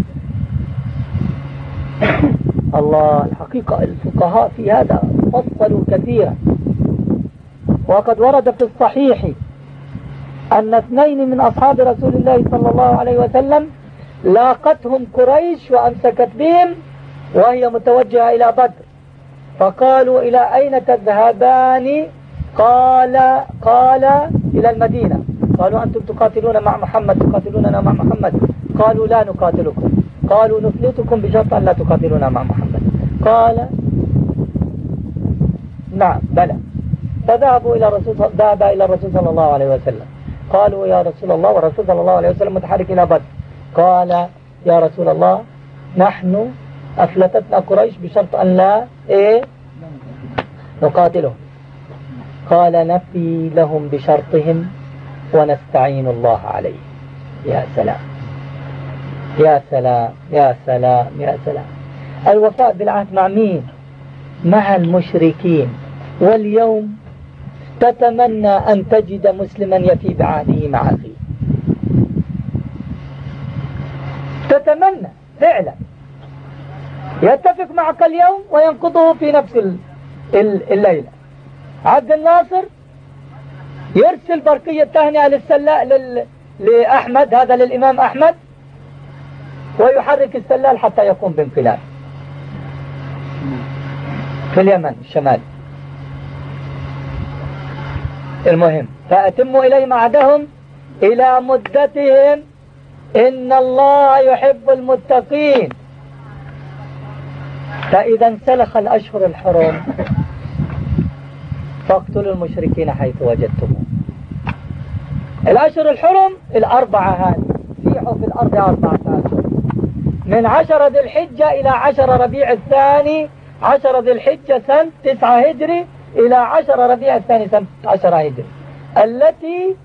الله. الحقيقة الفقهاء في هذا فصلوا كثيرا، وقد ورد في الصحيح أن 2 من أصحاب رسول الله صلى الله عليه وسلم لاقتهم قريش وأمسكت بهم وهي متوجهة إلى بدر، فقالوا إلى أين تذهبان؟ قال إلى المدينة. قالوا أنتم تقاتلون مع محمد، تقاتلوننا مع محمد؟ قالوا لا نقاتلكم. قالوا نفلتكم بشرط أن لا تقاتلون مع محمد. قال نعم بلى. ذهب إلى الرسول صلى الله عليه وسلم، قالوا يا رسول الله، والرسول صلى الله عليه وسلم متحرك إلى بدر، قال يا رسول الله نحن أفلتتنا قريش بشرط أن لا نقاتلهم. قال نفي لهم بشرطهم ونستعين الله عليه. يا سلام يا سلام يا سلام يا سلام. الوفاء بالعهد مع مين؟ مع المشركين. واليوم تتمنى أن تجد مسلما يفي بعهده مع أخيه، تتمنى فعلا يتفق معك اليوم وينقضه في نفس الليلة. عبد الناصر يرسل برقية تهنئة لأحمد، هذا للإمام أحمد، ويحرك السلال حتى يقوم بانقلاب في اليمن الشمالي. المهم فأتموا إليهم عهدهم إلى مدتهم إن الله يحب المتقين. فإذا انسلخ الأشهر الحرم فاقتلوا المشركين حيث وجدتموهم. الأشهر الحرم الأربعة هذه سيحوا في الأرض 4 أشهر، من 10 ذي الحجة إلى 10 ربيع الثاني، 10 ذي الحجة سنة 9 هجري إلى 10 ربيع الثاني سنة 10 هجري، التي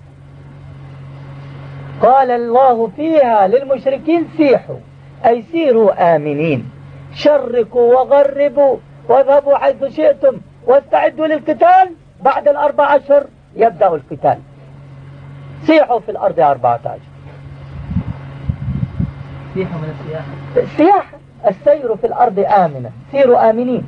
قال الله فيها للمشركين سيحوا، أي سيروا آمنين، شرقوا وغربوا واذهبوا حيث شئتم واستعدوا للقتال. بعد 4 أشهر يبدأ القتال. سيحوا في الأرض 14 أشهر. سيحوا من السياحة، السياحة السير في الأرض آمنا، سيروا آمنين.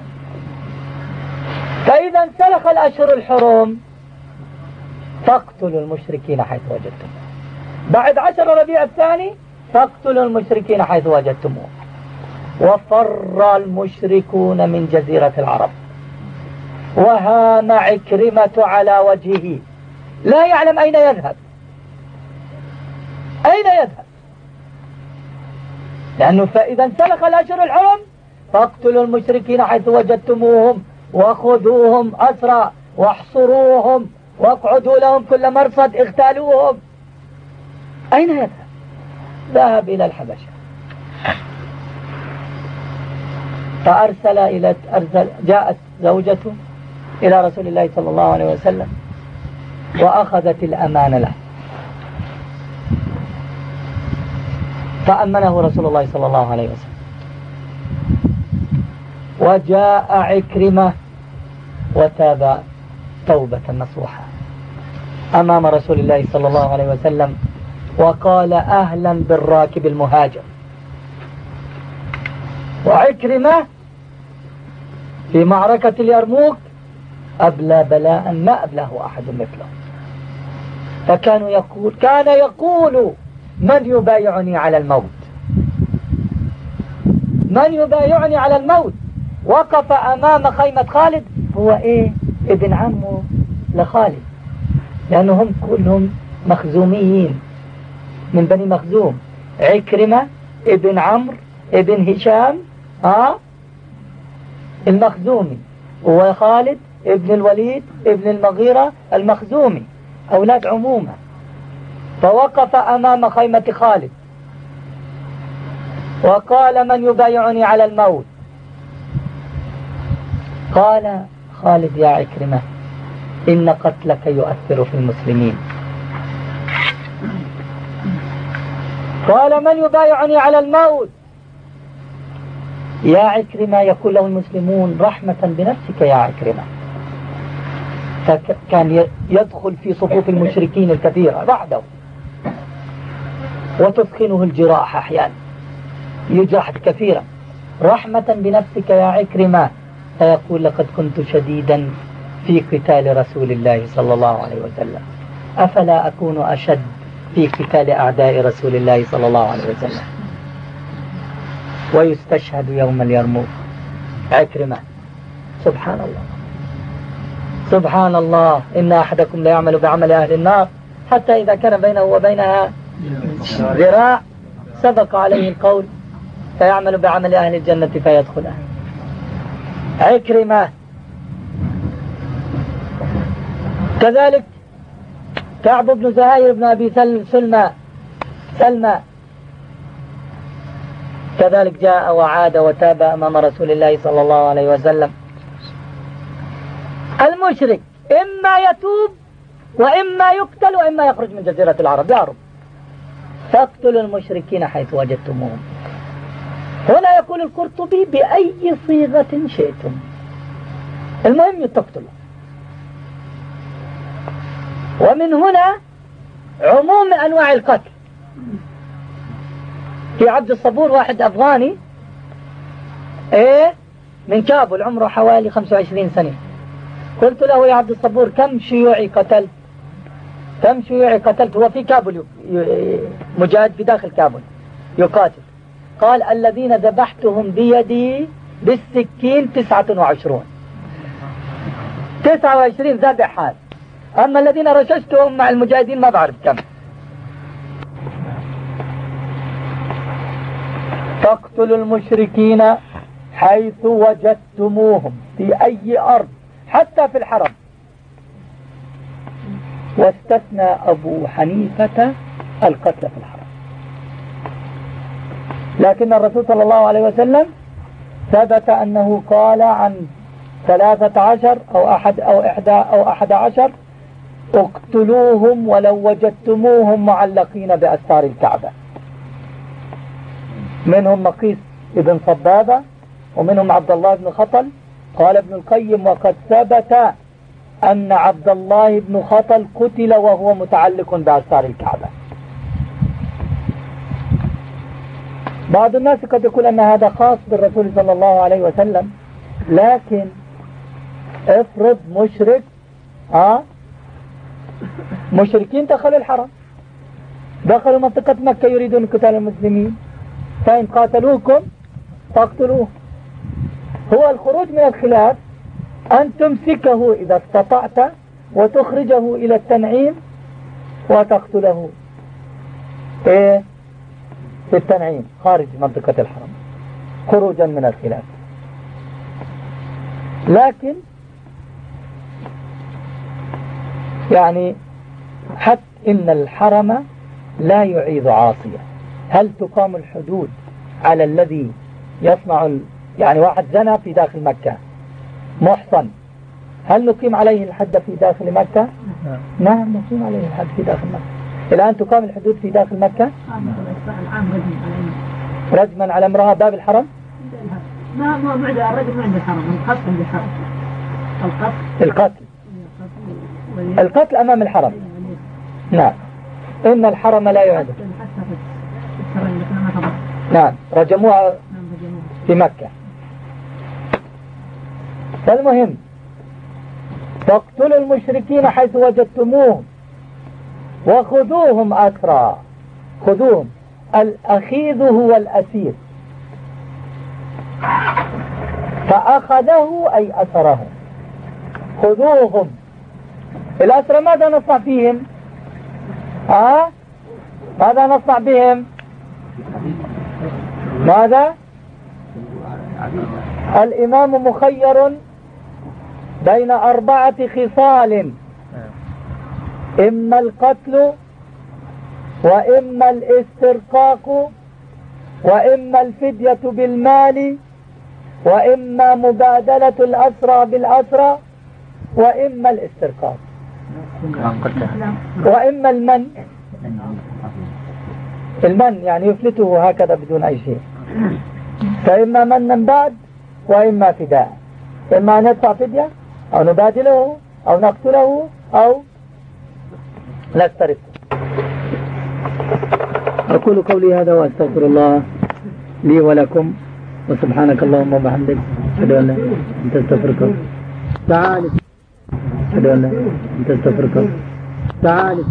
فإذا انسلخ الأشهر الحرم فاقتلوا المشركين حيث وجدتم. بعد 10 ربيع الثاني فاقتلوا المشركين حيث وجدتموه. وفر المشركون من جزيرة العرب، وهام عكرمة على وجهه، لا يعلم أين يذهب، أين يذهب، لأنه فإذا انسلخ الأشهر الحرم فاقتلوا المشركين حيث وجدتموهم وخذوهم أسرى واحصروهم واقعدوا لهم كل مرصد، اغتالوهم. أين يذهب؟ ذهب إلى الحبشة. جاءت زوجته إلى رسول الله صلى الله عليه وسلم وأخذت الأمان له، فأمنه رسول الله صلى الله عليه وسلم. وجاء عكرمة وتاب توبة نصوحة أمام رسول الله صلى الله عليه وسلم وقال أهلا بالراكب المهاجر. وعكرمة في معركة اليرموك أبلى بلاء ما أبلاه أحد مثله. كان يقول من يبايعني على الموت، من يبايعني على الموت. وقف أمام خيمة خالد، هو ابن عمه لخالد، لأنهم كلهم مخزوميين من بني مخزوم. عكرمة ابن عمرو ابن هشام المخزومي، وخالد ابن الوليد ابن المغيرة المخزومي، أولاد عمومة. فوقف أمام خيمة خالد وقال من يبايعني على الموت. قال خالد يا عكرمة إن قتلك يؤثر في المسلمين. قال من يبايعني على الموت. يا عكرمة يقول له المسلمون رحمة بنفسك يا عكرمة. فكان يدخل في صفوف المشركين الكثيرة بعده وتثخنه الجراح أحيانا، يجرح كثيرا. رحمة بنفسك يا عكرمة. فيقول لقد كنت شديدا في قتال رسول الله صلى الله عليه وسلم، أفلا أكون أشد في قتال أعداء رسول الله صلى الله عليه وسلم. ويستشهد يوم اليرموك عكرمة. سبحان الله سبحان الله. إن أحدكم لا يعمل بعمل أهل النار حتى إذا كان بينه وبينها ذراع سبق عليه القول فيعمل بعمل أهل الجنة فيدخلها. عكرمة كذلك كعب بن زهير بن أبي سلمى كذلك جاء وعاد وتاب أمام رسول الله صلى الله عليه وسلم. المشرك إما يتوب وإما يقتل وإما يخرج من جزيرة العرب يهرب. فاقتلوا المشركين حيث وجدتموهم. هنا يقول القرطبي بأي صيغة شئتم، المهم تقتلوا. ومن هنا عموم أنواع القتل. في عبد الصبور واحد أفغاني من كابل عمره حوالي 25 سنة. قلت له يا عبد الصبور كم شيوعي قتلت؟ هو في كابل مجاهد في داخل كابل يقاتل. قال الذين ذبحتهم بيدي بالسكين 29 ذبح هذا، أما الذين رششتهم مع المجاهدين ما بعرف كم. تقتلوا المشركين حيث وجدتموهم في أي أرض حتى في الحرم. واستثنى أبو حنيفة القتل في الحرم، لكن الرسول صلى الله عليه وسلم ثبت أنه قال عن 13 أو 11 اقتلوهم ولو وجدتموهم معلقين بأستار الكعبة. منهم مقيس ابن صبابة ومنهم عبد الله بن خطل. قال ابن القيم وقد ثبت أن عبد الله بن خطل قتل وهو متعلق بأستار الكعبة. بعض الناس قد يقول أن هذا خاص بالرسول صلى الله عليه وسلم، لكن افرض مشرك مشركين دخلوا الحرم، دخلوا منطقة مكة يريدون قتال المسلمين، فإن قاتلوكم فاقتلوه. هو الخروج من الخلاف أن تمسكه إذا استطعت وتخرجه إلى التنعيم وتقتله في التنعيم خارج منطقة الحرم خروجا من الخلاف. لكن يعني حتى إن الحرم لا يعيذ عاصية. هل تقام الحدود على الذي يصنع يعني واحد زنى في داخل مكة محصن، هل نقيم عليه الحد في داخل مكة؟ نعم نقيم عليه الحد في داخل مكة. الآن تقام الحدود في داخل مكة رجما على امرأة باب الحرم. ما الرجل ما عند الحرم، القتل عند الحرم. القتل أمام الحرم. نعم إن الحرم لا يعد. نعم رجموها في مكة. فالمهم تقتلوا المشركين حيث وجدتموهم وخذوهم أسرى. خذوهم، الأخيذ هو الأسير، فأخذه أي أسره. خذوهم. الأسرى ماذا نصنع فيهم؟ ماذا نصنع بهم؟ ماذا؟ الإمام مخير بين 4 خصال: إما القتل وإما الاسترقاق وإما الفدية بالمال وإما مبادلة الأسرى بالأسرى وإما الاسترقاق وإما المن يعني يفلته هكذا بدون أي شيء. فإما منا بعد وإما فداء، إما أن ندفع فدية أو نبادله أو نقتله أو نسترقه. أقول قولي هذا وأستغفر الله لي ولكم، وسبحانك اللهم وبحمدك أشهد أن لا إله إلا أنت أستغفرك. تعال أشهد أن لا إله إلا أنت أستغفرك. تعال.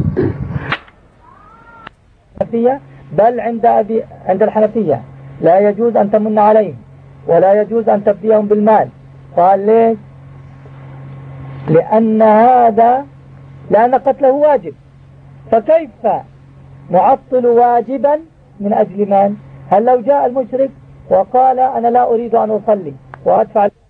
بل عند الحنفية لا يجوز أن تمن عليهم ولا يجوز أن تفديهم بالمال. قال ليش؟ لأن قتله واجب، فكيف نعطل واجبا من أجل من؟ هل لو جاء المشرك وقال أنا لا أريد أن أصلي وأدفع